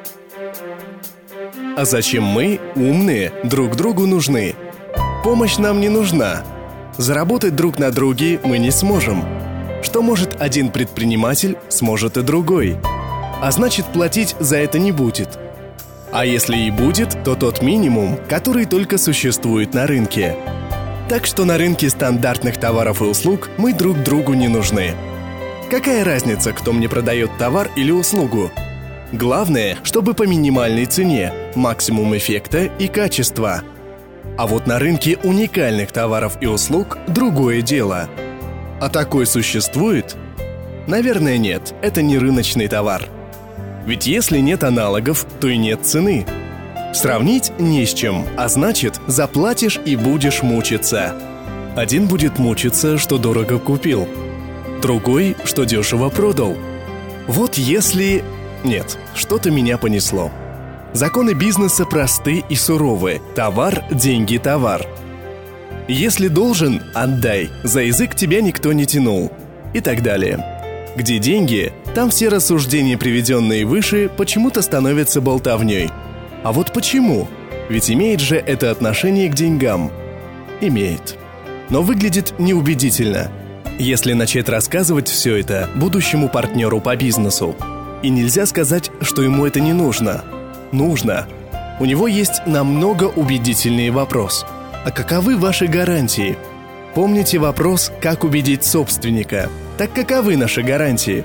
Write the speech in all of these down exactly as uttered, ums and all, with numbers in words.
А зачем мы, умные, друг другу нужны? Помощь нам не нужна. Заработать друг на друге мы не сможем. Что может один предприниматель, сможет и другой. А значит, платить за это не будет. А если и будет, то тот минимум, который только существует на рынке. Так что на рынке стандартных товаров и услуг мы друг другу не нужны. Какая разница, кто мне продает товар или услугу? Главное, чтобы по минимальной цене, максимум эффекта и качества. А вот на рынке уникальных товаров и услуг другое дело. А такой существует? Наверное, нет, это не рыночный товар. Ведь если нет аналогов, то и нет цены. Сравнить не с чем, а значит, заплатишь и будешь мучиться. Один будет мучиться, что дорого купил. Другой, что дешево продал. Вот если... Нет, что-то меня понесло. Законы бизнеса просты и суровы. Товар, деньги, товар. Если должен, отдай. За язык тебя никто не тянул. И так далее. Где деньги, там все рассуждения, приведенные выше, почему-то становятся болтовней. А вот почему? Ведь имеет же это отношение к деньгам. Имеет. Но выглядит неубедительно, если начать рассказывать все это будущему партнеру по бизнесу. И нельзя сказать, что ему это не нужно. Нужно. У него есть намного убедительнее вопрос. А каковы ваши гарантии? Помните вопрос, как убедить собственника? Так каковы наши гарантии?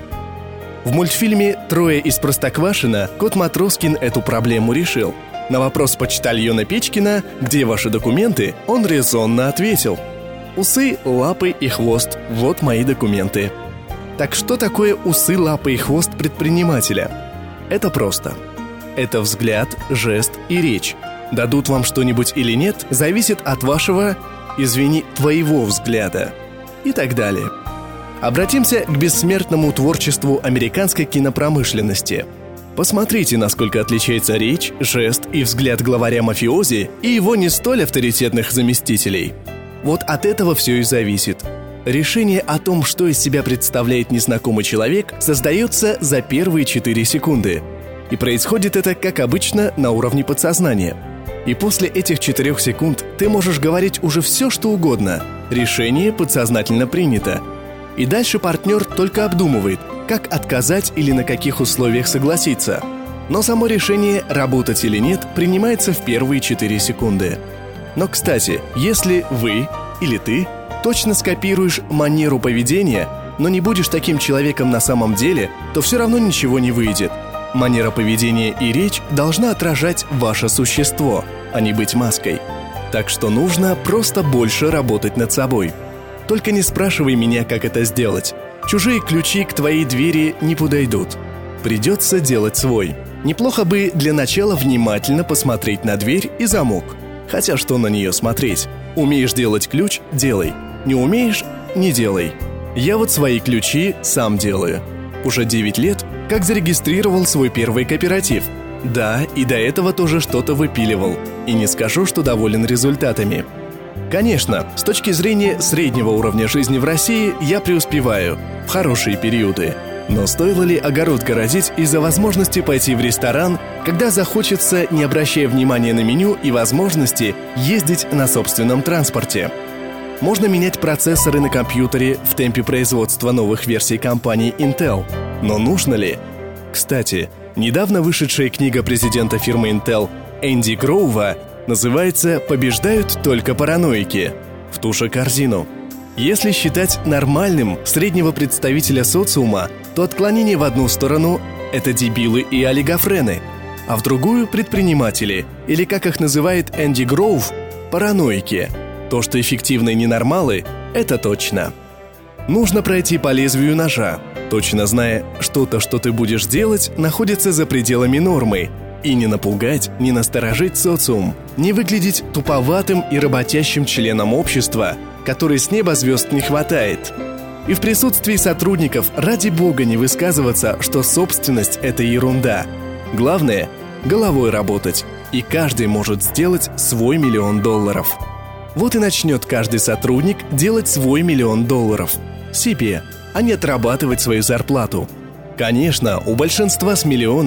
В мультфильме «Трое из Простоквашино» кот Матроскин эту проблему решил. На вопрос почтальона Печкина «Где ваши документы?» он резонно ответил: «Усы, лапы и хвост – вот мои документы». Так что такое усы, лапы и хвост предпринимателя? Это просто. Это взгляд, жест и речь. Дадут вам что-нибудь или нет, зависит от вашего, извини, твоего взгляда. И так далее. Обратимся к бессмертному творчеству американской кинопромышленности. Посмотрите, насколько отличается речь, жест и взгляд главаря мафиози и его не столь авторитетных заместителей. Вот от этого все и зависит. Решение о том, что из себя представляет незнакомый человек, создается за первые четыре секунды. И происходит это, как обычно, на уровне подсознания. И после этих четырех секунд ты можешь говорить уже все, что угодно. Решение подсознательно принято. И дальше партнер только обдумывает, как отказать или на каких условиях согласиться. Но само решение, работать или нет, принимается в первые четыре секунды. Но, кстати, если вы или ты точно скопируешь манеру поведения, но не будешь таким человеком на самом деле, то все равно ничего не выйдет. Манера поведения и речь должна отражать ваше существо, а не быть маской. Так что нужно просто больше работать над собой. Только не спрашивай меня, как это сделать. Чужие ключи к твоей двери не подойдут. Придется делать свой. Неплохо бы для начала внимательно посмотреть на дверь и замок. Хотя что на нее смотреть? Умеешь делать ключ – делай. Не умеешь – не делай. Я вот свои ключи сам делаю. Уже девять лет, как зарегистрировал свой первый кооператив. Да, и до этого тоже что-то выпиливал. И не скажу, что доволен результатами. Конечно, с точки зрения среднего уровня жизни в России я преуспеваю в хорошие периоды. Но стоило ли огород городить из-за возможности пойти в ресторан, когда захочется, не обращая внимания на меню и возможности, ездить на собственном транспорте? Можно менять процессоры на компьютере в темпе производства новых версий компании Intel. Но нужно ли? Кстати, недавно вышедшая книга президента фирмы Intel Энди Гроува называется «Побеждают только параноики». В ту же корзину. Если считать нормальным среднего представителя социума, то отклонение в одну сторону – это дебилы и олигофрены, а в другую – предприниматели, или, как их называет Энди Гроув, параноики. То, что эффективные ненормалы – это точно. Нужно пройти по лезвию ножа, точно зная, что-то, что ты будешь делать, находится за пределами нормы, и не напугать, не насторожить социум, не выглядеть туповатым и работящим членом общества, который с неба звезд не хватает. И в присутствии сотрудников ради бога не высказываться, что собственность – это ерунда. Главное – головой работать, и каждый может сделать свой миллион долларов. Вот и начнет каждый сотрудник делать свой миллион долларов. Себе, а не отрабатывать свою зарплату. Конечно, у большинства с миллионом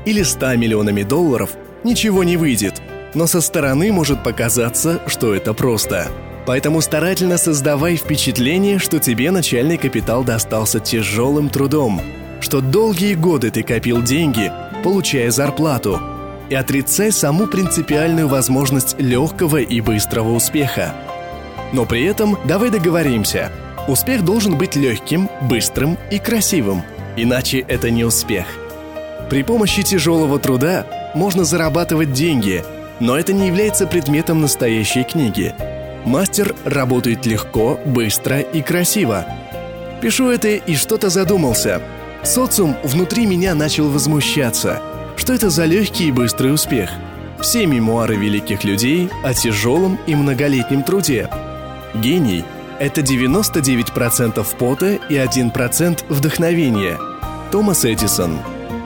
или ста миллионами долларов, ничего не выйдет. Но со стороны может показаться, что это просто. Поэтому старательно создавай впечатление, что тебе начальный капитал достался тяжелым трудом, что долгие годы ты копил деньги, получая зарплату, и отрицай саму принципиальную возможность легкого и быстрого успеха. Но при этом давай договоримся, успех должен быть легким, быстрым и красивым, иначе это не успех. При помощи тяжелого труда можно зарабатывать деньги, но это не является предметом настоящей книги. Мастер работает легко, быстро и красиво. Пишу это и что-то задумался. Социум внутри меня начал возмущаться. Что это за легкий и быстрый успех? Все мемуары великих людей о тяжелом и многолетнем труде. Гений – это девяносто девять процентов пота и один процент вдохновения. Томас Эдисон.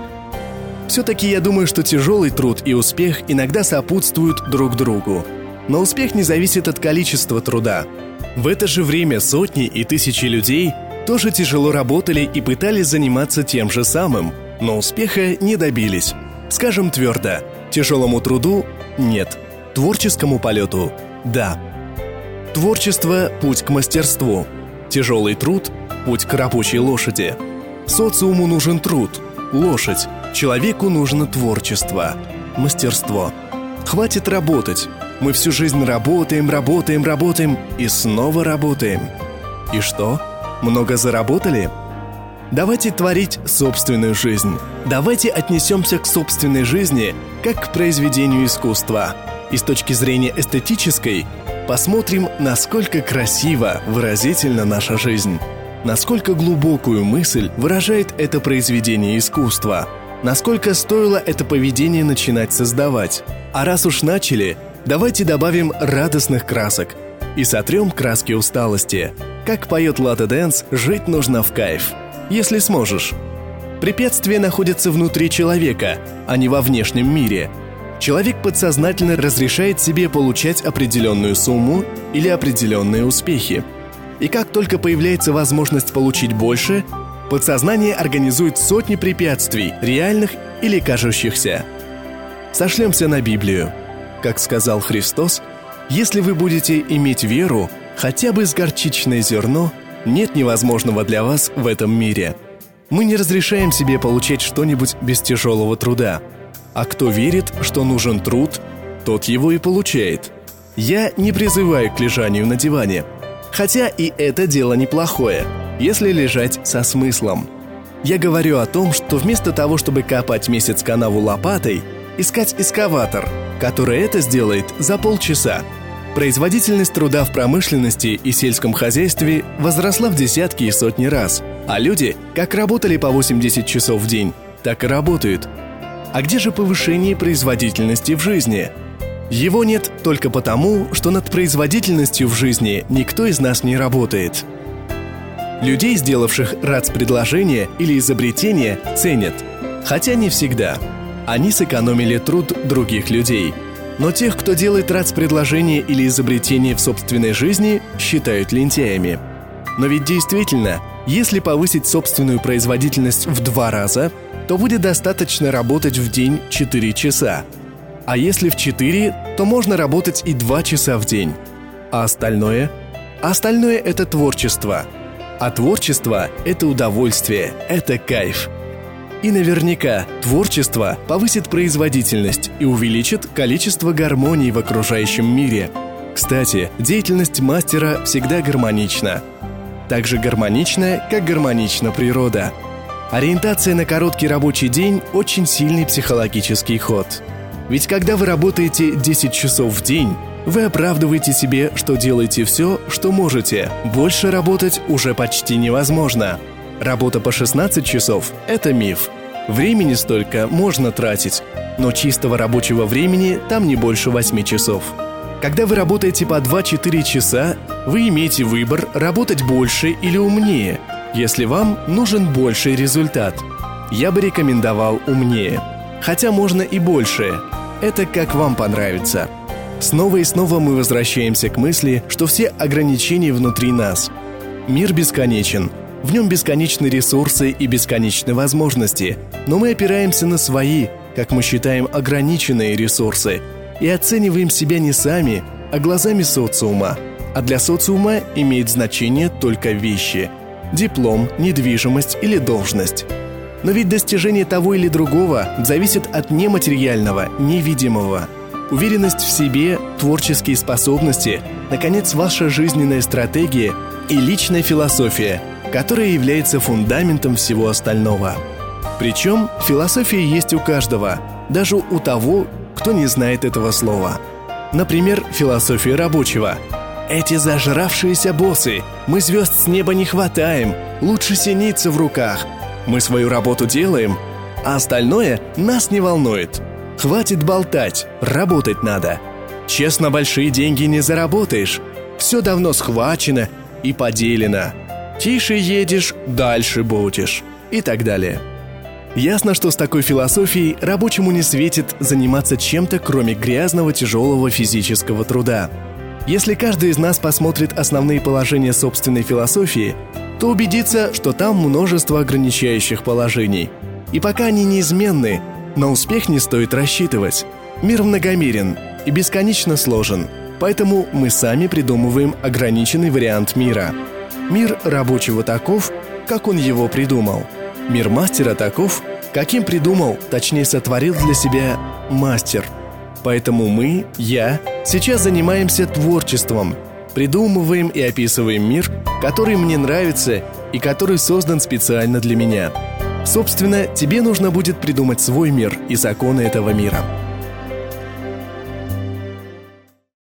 Все-таки я думаю, что тяжелый труд и успех иногда сопутствуют друг другу. Но успех не зависит от количества труда. В это же время сотни и тысячи людей тоже тяжело работали и пытались заниматься тем же самым, но успеха не добились. Скажем твердо, тяжелому труду – нет, творческому полету – да. Творчество – путь к мастерству. Тяжелый труд – путь к рабочей лошади. Социуму нужен труд, лошадь. Человеку нужно творчество, мастерство. Хватит работать. Мы всю жизнь работаем, работаем, работаем и снова работаем. И что? Много заработали? Давайте творить собственную жизнь. Давайте отнесемся к собственной жизни как к произведению искусства. И с точки зрения эстетической посмотрим, насколько красиво, выразительна наша жизнь. Насколько глубокую мысль выражает это произведение искусства. Насколько стоило это поведение начинать создавать. А раз уж начали, давайте добавим радостных красок и сотрем краски усталости. Как поет Лада Дэнс, жить нужно в кайф. Если сможешь. Препятствия находятся внутри человека, а не во внешнем мире. Человек подсознательно разрешает себе получать определенную сумму или определенные успехи. И как только появляется возможность получить больше, подсознание организует сотни препятствий, реальных или кажущихся. Сошлемся на Библию. Как сказал Христос, если вы будете иметь веру, хотя бы с горчичное зерно, нет невозможного для вас в этом мире. Мы не разрешаем себе получать что-нибудь без тяжелого труда. А кто верит, что нужен труд, тот его и получает. Я не призываю к лежанию на диване. Хотя и это дело неплохое, если лежать со смыслом. Я говорю о том, что вместо того, чтобы копать месяц канаву лопатой, искать экскаватор, который это сделает за полчаса. Производительность труда в промышленности и сельском хозяйстве возросла в десятки и сотни раз, а люди как работали по восемь-десять часов в день, так и работают. А где же повышение производительности в жизни? Его нет только потому, что над производительностью в жизни никто из нас не работает. Людей, сделавших РАЦ-предложение или изобретение, ценят. Хотя не всегда. Они сэкономили труд других людей. Но тех, кто делает РАЦ-предложение или изобретение в собственной жизни, считают лентяями. Но ведь действительно, если повысить собственную производительность в два раза, то будет достаточно работать в день четыре часа. А если в четыре, то можно работать и два часа в день. А остальное? А остальное – это творчество. А творчество – это удовольствие, это кайф. И наверняка творчество повысит производительность и увеличит количество гармонии в окружающем мире. Кстати, деятельность мастера всегда гармонична. Так же гармонична, как гармонична природа. Ориентация на короткий рабочий день – очень сильный психологический ход. Ведь когда вы работаете десять часов в день, вы оправдываете себе, что делаете все, что можете. Больше работать уже почти невозможно. Работа по шестнадцать часов – это миф. Времени столько можно тратить, но чистого рабочего времени там не больше восьми часов. Когда вы работаете по два-четыре часа, вы имеете выбор работать больше или умнее, если вам нужен больший результат. Я бы рекомендовал умнее. Хотя можно и больше. Это как вам понравится. Снова и снова мы возвращаемся к мысли, что все ограничения внутри нас. Мир бесконечен. В нем бесконечны ресурсы и бесконечны возможности. Но мы опираемся на свои, как мы считаем, ограниченные ресурсы и оцениваем себя не сами, а глазами социума. А для социума имеет значение только вещи – диплом, недвижимость или должность. Но ведь достижение того или другого зависит от нематериального, невидимого. Уверенность в себе, творческие способности, наконец, ваша жизненная стратегия и личная философия, которая является фундаментом всего остального. Причем философия есть у каждого, даже у того, кто не знает этого слова. Например, философия рабочего. Эти зажравшиеся боссы, мы звезд с неба не хватаем, лучше синицы в руках. Мы свою работу делаем, а остальное нас не волнует. Хватит болтать, работать надо. Честно, большие деньги не заработаешь. Все давно схвачено и поделено. Тише едешь, дальше будешь. И так далее. Ясно, что с такой философией рабочему не светит заниматься чем-то, кроме грязного, тяжелого физического труда. Если каждый из нас посмотрит основные положения собственной философии, то убедится, что там множество ограничающих положений. И пока они неизменны, на успех не стоит рассчитывать. Мир многомерен и бесконечно сложен, поэтому мы сами придумываем ограниченный вариант мира. Мир рабочего таков, как он его придумал. Мир мастера таков, каким придумал, точнее сотворил для себя мастер. Поэтому мы, я, сейчас занимаемся творчеством, придумываем и описываем мир, который мне нравится и который создан специально для меня. Собственно, тебе нужно будет придумать свой мир и законы этого мира.